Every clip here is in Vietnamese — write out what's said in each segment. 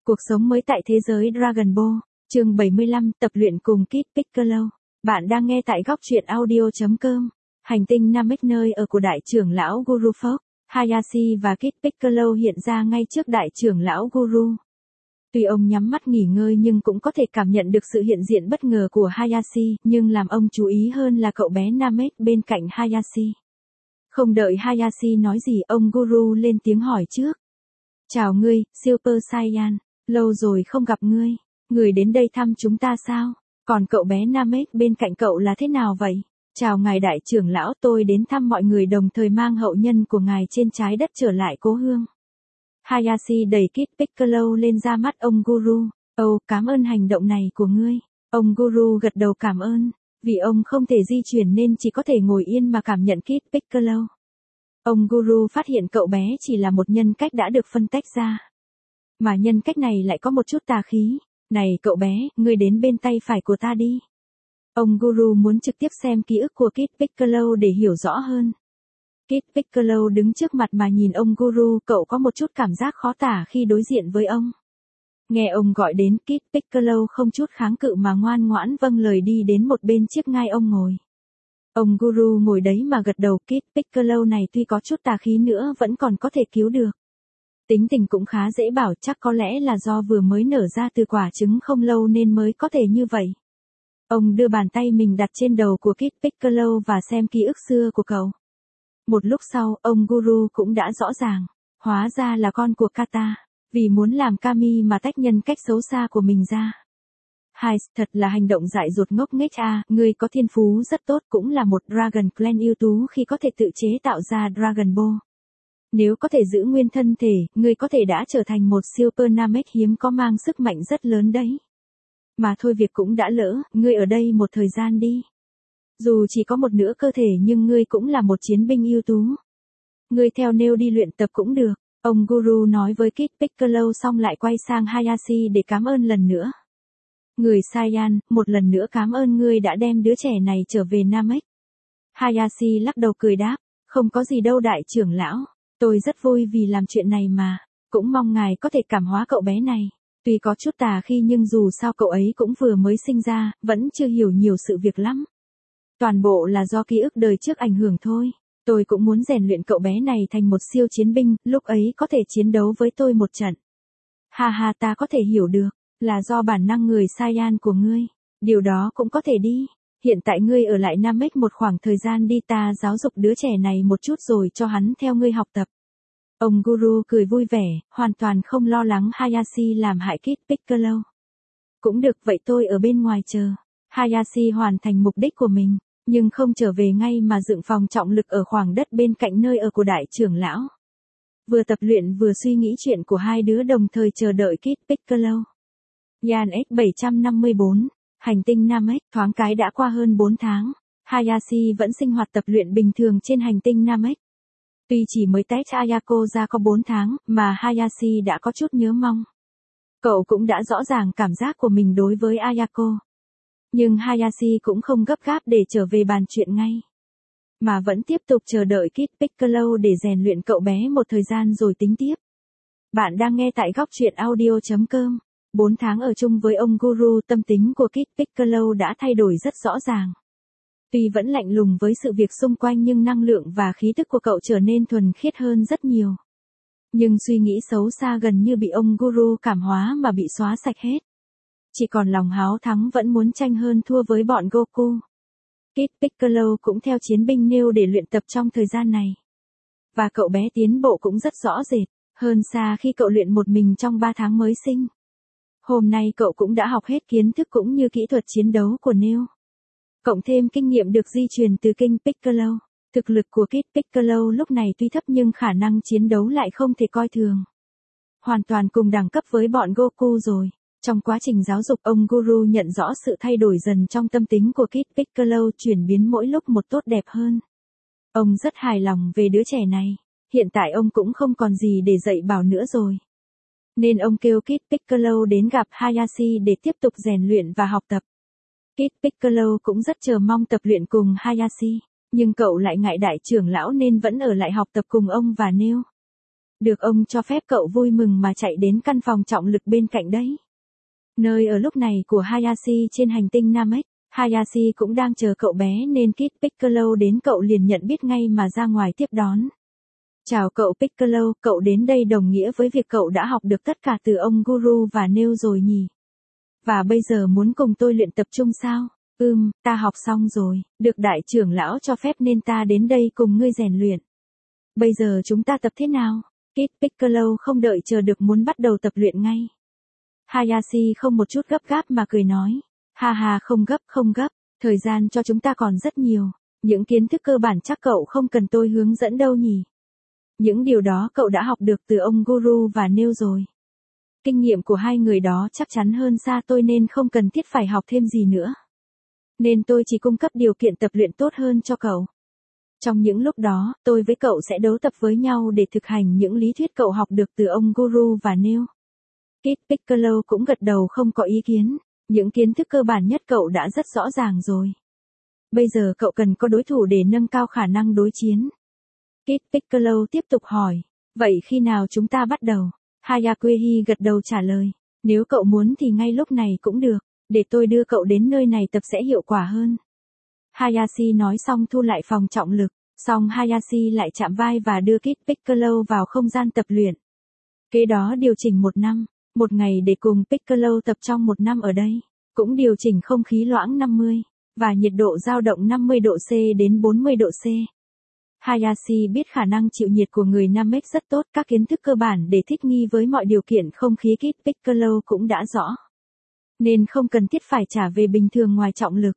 Cuộc sống mới tại thế giới Dragon Ball, chương 75, tập luyện cùng Kid Piccolo. Bạn đang nghe tại góc truyện audio.com. Hành tinh Namek, nơi ở của đại trưởng lão Guru Fox, Hayashi và Kid Piccolo hiện ra ngay trước đại trưởng lão Guru. Tuy ông nhắm mắt nghỉ ngơi nhưng cũng có thể cảm nhận được sự hiện diện bất ngờ của Hayashi, nhưng làm ông chú ý hơn là cậu bé Namek bên cạnh Hayashi. Không đợi Hayashi nói gì, ông Guru lên tiếng hỏi trước. Chào ngươi, Super Saiyan, lâu rồi không gặp ngươi. Ngươi đến đây thăm chúng ta sao? Còn cậu bé Namek bên cạnh cậu là thế nào vậy? Chào ngài đại trưởng lão, tôi đến thăm mọi người đồng thời mang hậu nhân của ngài trên trái đất trở lại cố hương. Hayashi đẩy Kid Piccolo lên ra mắt ông Guru. Cảm ơn hành động này của ngươi. Ông Guru gật đầu cảm ơn, vì ông không thể di chuyển nên chỉ có thể ngồi yên mà cảm nhận Kid Piccolo. Ông Guru phát hiện cậu bé chỉ là một nhân cách đã được phân tách ra. Mà nhân cách này lại có một chút tà khí. Này cậu bé, ngươi đến bên tay phải của ta đi. Ông Guru muốn trực tiếp xem ký ức của Kid Piccolo để hiểu rõ hơn. Kid Piccolo đứng trước mặt mà nhìn ông Guru, cậu có một chút cảm giác khó tả khi đối diện với ông. Nghe ông gọi đến, Kid Piccolo không chút kháng cự mà ngoan ngoãn vâng lời đi đến một bên chiếc ngai ông ngồi. Ông Guru ngồi đấy mà gật đầu. Kid Piccolo này tuy có chút tà khí nữa vẫn còn có thể cứu được. Tính tình cũng khá dễ bảo, chắc có lẽ là do vừa mới nở ra từ quả trứng không lâu nên mới có thể như vậy. Ông đưa bàn tay mình đặt trên đầu của Kid Piccolo và xem ký ức xưa của cậu. Một lúc sau, ông Guru cũng đã rõ ràng, hóa ra là con của Kata, vì muốn làm Kami mà tách nhân cách xấu xa của mình ra. Thật là hành động dại dột ngốc nghếch a, ngươi có thiên phú rất tốt, cũng là một Dragon Clan ưu tú khi có thể tự chế tạo ra Dragon Ball. Nếu có thể giữ nguyên thân thể, ngươi có thể đã trở thành một Super Namek hiếm có mang sức mạnh rất lớn đấy. Mà thôi việc cũng đã lỡ, ngươi ở đây một thời gian đi. Dù chỉ có một nửa cơ thể nhưng ngươi cũng là một chiến binh ưu tú. Ngươi theo Neo đi luyện tập cũng được. Ông Guru nói với Kid Piccolo xong lại quay sang Hayashi để cảm ơn lần nữa. Người Saiyan, một lần nữa cảm ơn ngươi đã đem đứa trẻ này trở về Namek. Hayashi lắc đầu cười đáp, không có gì đâu đại trưởng lão. Tôi rất vui vì làm chuyện này mà, cũng mong ngài có thể cảm hóa cậu bé này. Tuy có chút tà khi nhưng dù sao cậu ấy cũng vừa mới sinh ra, vẫn chưa hiểu nhiều sự việc lắm. Toàn bộ là do ký ức đời trước ảnh hưởng thôi. Tôi cũng muốn rèn luyện cậu bé này thành một siêu chiến binh, lúc ấy có thể chiến đấu với tôi một trận. Ha, ta có thể hiểu được, là do bản năng người Saiyan của ngươi. Điều đó cũng có thể đi. Hiện tại ngươi ở lại Namek một khoảng thời gian đi, ta giáo dục đứa trẻ này một chút rồi cho hắn theo ngươi học tập. Ông Guru cười vui vẻ, hoàn toàn không lo lắng Hayashi làm hại Kid Piccolo. Cũng được, vậy tôi ở bên ngoài chờ. Hayashi hoàn thành mục đích của mình, nhưng không trở về ngay mà dựng phòng trọng lực ở khoảng đất bên cạnh nơi ở của đại trưởng lão. Vừa tập luyện vừa suy nghĩ chuyện của hai đứa đồng thời chờ đợi Kid Piccolo. Yan X754, hành tinh Namek, thoáng cái đã qua hơn 4 tháng. Hayashi vẫn sinh hoạt tập luyện bình thường trên hành tinh Namek. Tuy chỉ mới test Ayako ra có 4 tháng, mà Hayashi đã có chút nhớ mong. Cậu cũng đã rõ ràng cảm giác của mình đối với Ayako. Nhưng Hayashi cũng không gấp gáp để trở về bàn chuyện ngay. Mà vẫn tiếp tục chờ đợi Kid Piccolo để rèn luyện cậu bé một thời gian rồi tính tiếp. Bạn đang nghe tại góc truyện audio.com. 4 tháng ở chung với ông Guru, tâm tính của Kid Piccolo đã thay đổi rất rõ ràng. Tuy vẫn lạnh lùng với sự việc xung quanh nhưng năng lượng và khí tức của cậu trở nên thuần khiết hơn rất nhiều. Nhưng suy nghĩ xấu xa gần như bị ông Guru cảm hóa mà bị xóa sạch hết. Chỉ còn lòng háo thắng vẫn muốn tranh hơn thua với bọn Goku. Kid Piccolo cũng theo chiến binh Neo để luyện tập trong thời gian này. Và cậu bé tiến bộ cũng rất rõ rệt, hơn xa khi cậu luyện một mình trong 3 tháng mới sinh. Hôm nay cậu cũng đã học hết kiến thức cũng như kỹ thuật chiến đấu của Neo. Cộng thêm kinh nghiệm được di truyền từ King Piccolo. Thực lực của Kid Piccolo lúc này tuy thấp nhưng khả năng chiến đấu lại không thể coi thường. Hoàn toàn cùng đẳng cấp với bọn Goku rồi. Trong quá trình giáo dục, ông Guru nhận rõ sự thay đổi dần trong tâm tính của Kid Piccolo, chuyển biến mỗi lúc một tốt đẹp hơn. Ông rất hài lòng về đứa trẻ này. Hiện tại ông cũng không còn gì để dạy bảo nữa rồi. Nên ông kêu Kid Piccolo đến gặp Hayashi để tiếp tục rèn luyện và học tập. Kid Piccolo cũng rất chờ mong tập luyện cùng Hayashi, nhưng cậu lại ngại đại trưởng lão nên vẫn ở lại học tập cùng ông và Neo. Được ông cho phép cậu vui mừng mà chạy đến căn phòng trọng lực bên cạnh đấy. Nơi ở lúc này của Hayashi trên hành tinh Namek. Hayashi cũng đang chờ cậu bé nên Kid Piccolo đến cậu liền nhận biết ngay mà ra ngoài tiếp đón. Chào cậu Piccolo, cậu đến đây đồng nghĩa với việc cậu đã học được tất cả từ ông Guru và Neo rồi nhỉ? Và bây giờ muốn cùng tôi luyện tập trung sao? Ta học xong rồi, được đại trưởng lão cho phép nên ta đến đây cùng ngươi rèn luyện. Bây giờ chúng ta tập thế nào? Kid Piccolo không đợi chờ được muốn bắt đầu tập luyện ngay. Hayashi không một chút gấp gáp mà cười nói. Ha ha, không gấp, thời gian cho chúng ta còn rất nhiều. Những kiến thức cơ bản chắc cậu không cần tôi hướng dẫn đâu nhỉ? Những điều đó cậu đã học được từ ông Guru và Neo rồi. Kinh nghiệm của hai người đó chắc chắn hơn xa tôi nên không cần thiết phải học thêm gì nữa. Nên tôi chỉ cung cấp điều kiện tập luyện tốt hơn cho cậu. Trong những lúc đó, tôi với cậu sẽ đấu tập với nhau để thực hành những lý thuyết cậu học được từ ông Guru và Neo. Kid Piccolo cũng gật đầu không có ý kiến. Những kiến thức cơ bản nhất cậu đã rất rõ ràng rồi. Bây giờ cậu cần có đối thủ để nâng cao khả năng đối chiến. Kid Piccolo tiếp tục hỏi. Vậy khi nào chúng ta bắt đầu? Hayashi gật đầu trả lời. Nếu cậu muốn thì ngay lúc này cũng được. Để tôi đưa cậu đến nơi này tập sẽ hiệu quả hơn. Hayashi nói xong thu lại phòng trọng lực. Xong Hayashi lại chạm vai và đưa Kid Piccolo vào không gian tập luyện. Kế đó điều chỉnh 1 năm. Một ngày để cùng Piccolo tập trong 1 năm ở đây. Cũng điều chỉnh không khí loãng 50. Và nhiệt độ dao động 50 độ C đến 40 độ C. Hayashi biết khả năng chịu nhiệt của người Namek rất tốt. Các kiến thức cơ bản để thích nghi với mọi điều kiện không khí Kid Piccolo cũng đã rõ. Nên không cần thiết phải trả về bình thường ngoài trọng lực.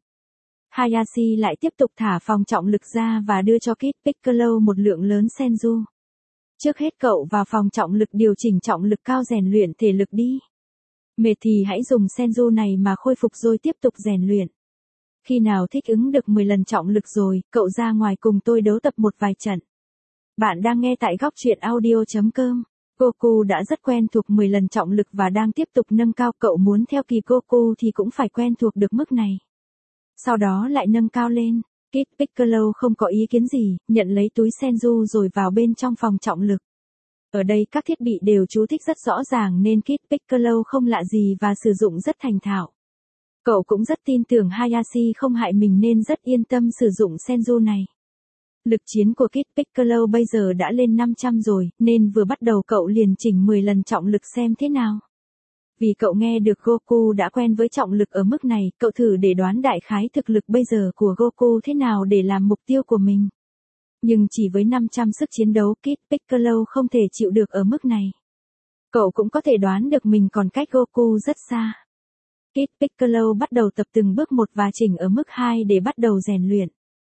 Hayashi lại tiếp tục thả phòng trọng lực ra và đưa cho Kid Piccolo một lượng lớn senju. Trước hết cậu vào phòng trọng lực điều chỉnh trọng lực cao rèn luyện thể lực đi. Mệt thì hãy dùng senju này mà khôi phục rồi tiếp tục rèn luyện. Khi nào thích ứng được 10 lần trọng lực rồi, cậu ra ngoài cùng tôi đấu tập một vài trận. Bạn đang nghe tại góc truyện audio.com. Goku đã rất quen thuộc 10 lần trọng lực và đang tiếp tục nâng cao. Cậu muốn theo kịp Goku thì cũng phải quen thuộc được mức này. Sau đó lại nâng cao lên. Kid Piccolo không có ý kiến gì, nhận lấy túi senju rồi vào bên trong phòng trọng lực. Ở đây các thiết bị đều chú thích rất rõ ràng nên Kid Piccolo không lạ gì và sử dụng rất thành thạo. Cậu cũng rất tin tưởng Hayashi không hại mình nên rất yên tâm sử dụng senju này. Lực chiến của Kid Piccolo bây giờ đã lên 500 rồi, nên vừa bắt đầu cậu liền chỉnh 10 lần trọng lực xem thế nào. Vì cậu nghe được Goku đã quen với trọng lực ở mức này, cậu thử để đoán đại khái thực lực bây giờ của Goku thế nào để làm mục tiêu của mình. Nhưng chỉ với 500 sức chiến đấu Kid Piccolo không thể chịu được ở mức này. Cậu cũng có thể đoán được mình còn cách Goku rất xa. Kid Piccolo bắt đầu tập từng bước một và chỉnh ở mức 2 để bắt đầu rèn luyện.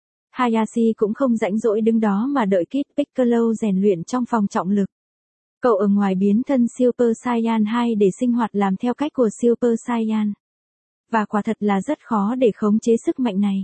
Hayashi cũng không rảnh rỗi đứng đó mà đợi Kid Piccolo rèn luyện trong phòng trọng lực. Cậu ở ngoài biến thân Super Saiyan 2 để sinh hoạt làm theo cách của Super Saiyan. Và quả thật là rất khó để khống chế sức mạnh này.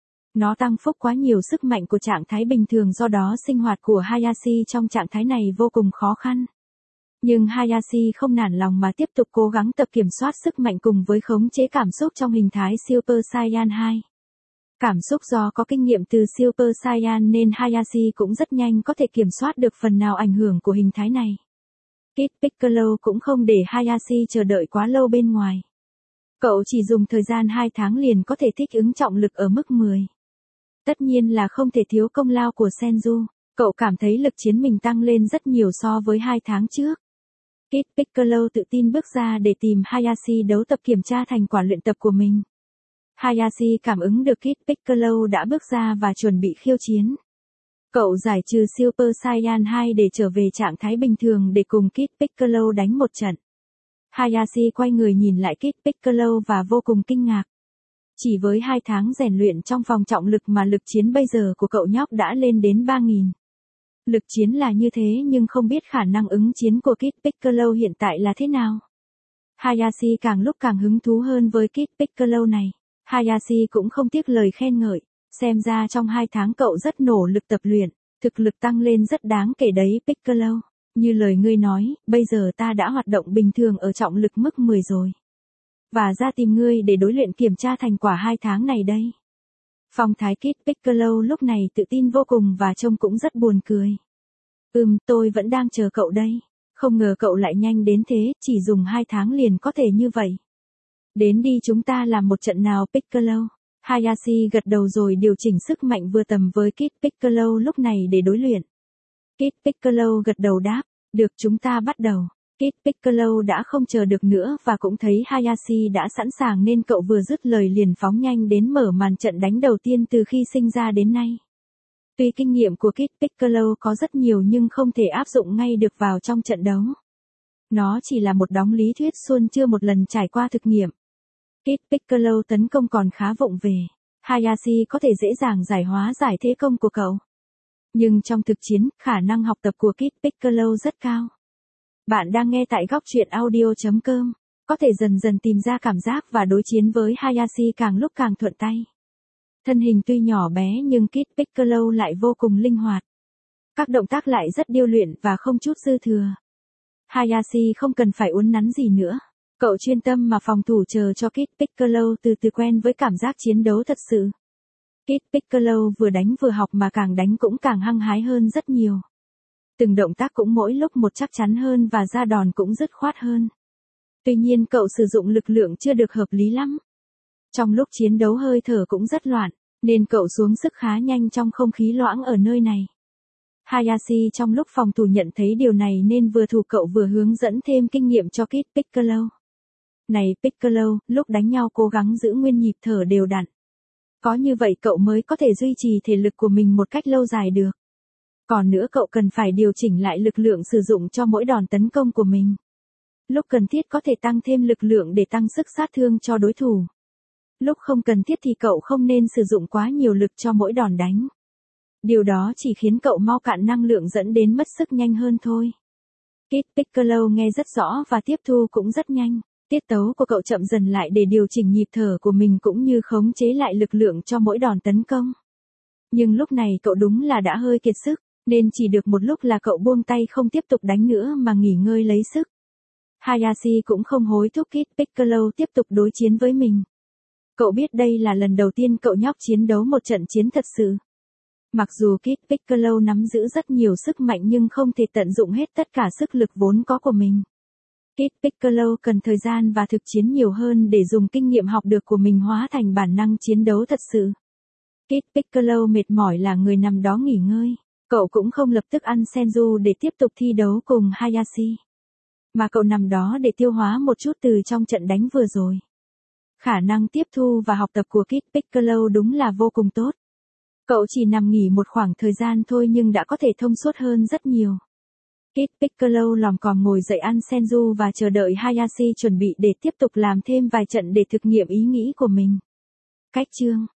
Nó tăng phúc quá nhiều sức mạnh của trạng thái bình thường do đó sinh hoạt của Hayashi trong trạng thái này vô cùng khó khăn. Nhưng Hayashi không nản lòng mà tiếp tục cố gắng tập kiểm soát sức mạnh cùng với khống chế cảm xúc trong hình thái Super Saiyan 2. Cảm xúc do có kinh nghiệm từ Super Saiyan nên Hayashi cũng rất nhanh có thể kiểm soát được phần nào ảnh hưởng của hình thái này. Kid Piccolo cũng không để Hayashi chờ đợi quá lâu bên ngoài. Cậu chỉ dùng thời gian 2 tháng liền có thể thích ứng trọng lực ở mức 10. Tất nhiên là không thể thiếu công lao của Senju. Cậu cảm thấy lực chiến mình tăng lên rất nhiều so với 2 tháng trước. Kid Piccolo tự tin bước ra để tìm Hayashi đấu tập kiểm tra thành quả luyện tập của mình. Hayashi cảm ứng được Kid Piccolo đã bước ra và chuẩn bị khiêu chiến. Cậu giải trừ Super Saiyan 2 để trở về trạng thái bình thường để cùng Kid Piccolo đánh một trận. Hayashi quay người nhìn lại Kid Piccolo và vô cùng kinh ngạc. Chỉ với 2 tháng rèn luyện trong phòng trọng lực mà lực chiến bây giờ của cậu nhóc đã lên đến 3.000. Lực chiến là như thế nhưng không biết khả năng ứng chiến của Kid Piccolo hiện tại là thế nào. Hayashi càng lúc càng hứng thú hơn với Kid Piccolo này. Hayashi cũng không tiếc lời khen ngợi. Xem ra trong 2 tháng cậu rất nỗ lực tập luyện, thực lực tăng lên rất đáng kể đấy Piccolo. Như lời ngươi nói, bây giờ ta đã hoạt động bình thường ở trọng lực mức 10 rồi. Và ra tìm ngươi để đối luyện kiểm tra thành quả 2 tháng này đây. Phong thái Kid Piccolo lúc này tự tin vô cùng và trông cũng rất buồn cười. Tôi vẫn đang chờ cậu đây. Không ngờ cậu lại nhanh đến thế, chỉ dùng 2 tháng liền có thể như vậy. Đến đi chúng ta làm một trận nào Piccolo. Hayashi gật đầu rồi điều chỉnh sức mạnh vừa tầm với Kid Piccolo lúc này để đối luyện. Kid Piccolo gật đầu đáp, được chúng ta bắt đầu. Kid Piccolo đã không chờ được nữa và cũng thấy Hayashi đã sẵn sàng nên cậu vừa dứt lời liền phóng nhanh đến mở màn trận đánh đầu tiên từ khi sinh ra đến nay. Tuy kinh nghiệm của Kid Piccolo có rất nhiều nhưng không thể áp dụng ngay được vào trong trận đấu. Nó chỉ là một đống lý thuyết suôn chưa một lần trải qua thực nghiệm. Kid Piccolo tấn công còn khá vụng về. Hayashi có thể dễ dàng giải thế công của cậu. Nhưng trong thực chiến, khả năng học tập của Kid Piccolo rất cao. Bạn đang nghe tại góc truyện audio.com. Có thể dần dần tìm ra cảm giác và đối chiến với Hayashi càng lúc càng thuận tay. Thân hình tuy nhỏ bé nhưng Kid Piccolo lại vô cùng linh hoạt. Các động tác lại rất điêu luyện và không chút dư thừa. Hayashi không cần phải uốn nắn gì nữa. Cậu chuyên tâm mà phòng thủ chờ cho Kid Piccolo từ từ quen với cảm giác chiến đấu thật sự. Kid Piccolo vừa đánh vừa học mà càng đánh cũng càng hăng hái hơn rất nhiều. Từng động tác cũng mỗi lúc một chắc chắn hơn và ra đòn cũng dứt khoát hơn. Tuy nhiên cậu sử dụng lực lượng chưa được hợp lý lắm. Trong lúc chiến đấu hơi thở cũng rất loạn, nên cậu xuống sức khá nhanh trong không khí loãng ở nơi này. Hayashi trong lúc phòng thủ nhận thấy điều này nên vừa thủ cậu vừa hướng dẫn thêm kinh nghiệm cho Kid Piccolo. Này Piccolo, lúc đánh nhau cố gắng giữ nguyên nhịp thở đều đặn. Có như vậy cậu mới có thể duy trì thể lực của mình một cách lâu dài được. Còn nữa cậu cần phải điều chỉnh lại lực lượng sử dụng cho mỗi đòn tấn công của mình. Lúc cần thiết có thể tăng thêm lực lượng để tăng sức sát thương cho đối thủ. Lúc không cần thiết thì cậu không nên sử dụng quá nhiều lực cho mỗi đòn đánh. Điều đó chỉ khiến cậu mau cạn năng lượng dẫn đến mất sức nhanh hơn thôi. Kid Piccolo nghe rất rõ và tiếp thu cũng rất nhanh. Tiết tấu của cậu chậm dần lại để điều chỉnh nhịp thở của mình cũng như khống chế lại lực lượng cho mỗi đòn tấn công. Nhưng lúc này cậu đúng là đã hơi kiệt sức, nên chỉ được một lúc là cậu buông tay không tiếp tục đánh nữa mà nghỉ ngơi lấy sức. Hayashi cũng không hối thúc Kid Piccolo tiếp tục đối chiến với mình. Cậu biết đây là lần đầu tiên cậu nhóc chiến đấu một trận chiến thật sự. Mặc dù Kid Piccolo nắm giữ rất nhiều sức mạnh nhưng không thể tận dụng hết tất cả sức lực vốn có của mình. Kid Piccolo cần thời gian và thực chiến nhiều hơn để dùng kinh nghiệm học được của mình hóa thành bản năng chiến đấu thật sự. Kid Piccolo mệt mỏi là người nằm đó nghỉ ngơi. Cậu cũng không lập tức ăn senju để tiếp tục thi đấu cùng Hayashi. Mà cậu nằm đó để tiêu hóa một chút từ trong trận đánh vừa rồi. Khả năng tiếp thu và học tập của Kid Piccolo đúng là vô cùng tốt. Cậu chỉ nằm nghỉ một khoảng thời gian thôi nhưng đã có thể thông suốt hơn rất nhiều. Kid Piccolo lòm còm ngồi dậy ăn senju và chờ đợi Hayashi chuẩn bị để tiếp tục làm thêm vài trận để thực nghiệm ý nghĩ của mình. Cách chương